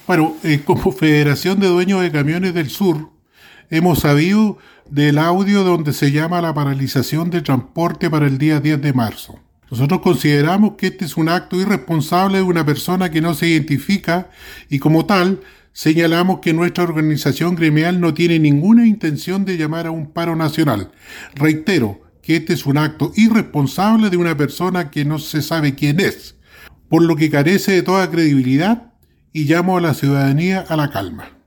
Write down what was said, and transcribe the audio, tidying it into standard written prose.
Bueno, como Federación de Dueños de Camiones del Sur, hemos sabido del audio donde se llama la paralización de transporte para el día 10 de marzo. Nosotros consideramos que este es un acto irresponsable de una persona que no se identifica y como tal señalamos que nuestra organización gremial no tiene ninguna intención de llamar a un paro nacional. Reitero que este es un acto irresponsable de una persona que no se sabe quién es, por lo que carece de toda credibilidad y llamo a la ciudadanía a la calma.